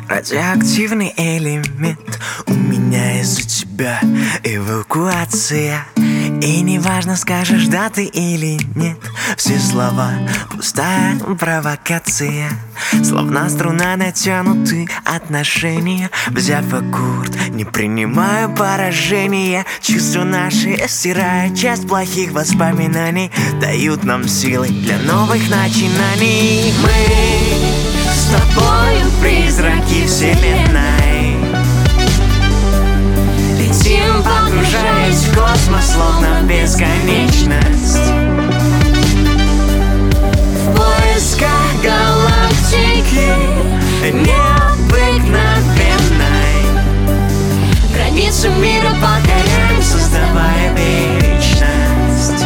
Радиоактивный элемент, у меня из-за тебя эвакуация. И неважно, скажешь да ты или нет, все слова пустая провокация. Словно струна натянуты отношения. Взяв аккорд, не принимаю поражения. Чувства наши стирая часть плохих воспоминаний, дают нам силы для новых начинаний. Мы с тобою призраки вселенной, летим, погружаясь в космос, словно бесконечность. В поисках галактики необыкновенной, границу мира покоряем, создавая вечность.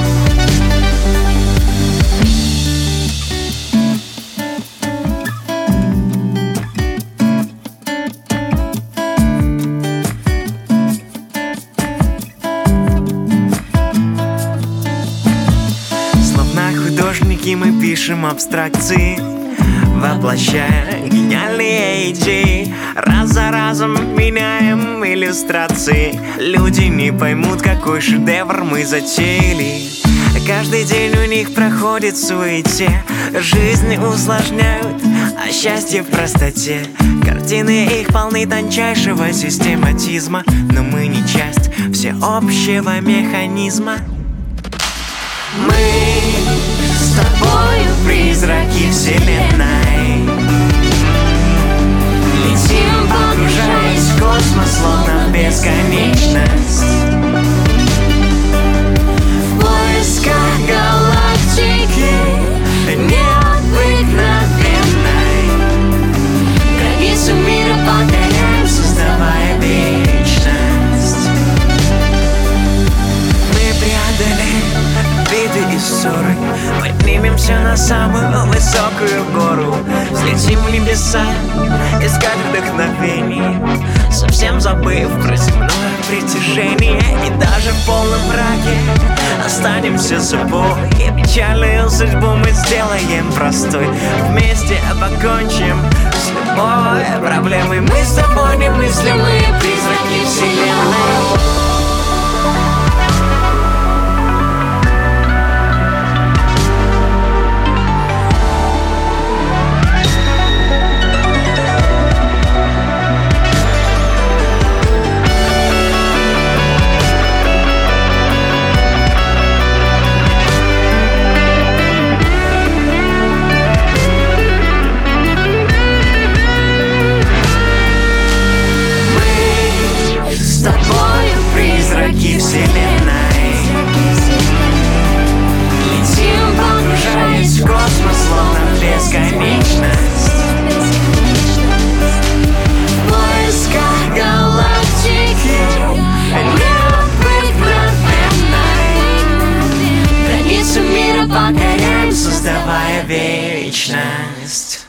Художники, мы пишем абстракции, воплощая гениальные идеи. Раз за разом меняем иллюстрации. Люди не поймут, какой шедевр мы затеяли. Каждый день у них проходит в суете. Жизнь усложняют, а счастье в простоте. Картины их полны тончайшего систематизма, но мы не часть всеобщего механизма. Мы с тобою призраки вселенной, летим, погружаясь в космос, словно бесконечность. В поисках галактики необыкновенной, границу мира покоряем, создавая вечность. Мы преодолеем виды и ссоры, поднимемся на самую высокую гору. Взлетим в небеса, искать вдохновение, совсем забыв про земное притяжение. И даже в полном мраке останемся собой, и печальную судьбу мы сделаем простой. Вместе покончим с любой проблемой. Мы с тобой немыслимые призраки вселенной. Призраки вселенной, летим, погружаясь в космос, словно бесконечность. В поисках галактики необыкновенной, границу мира покоряем, создавая вечность.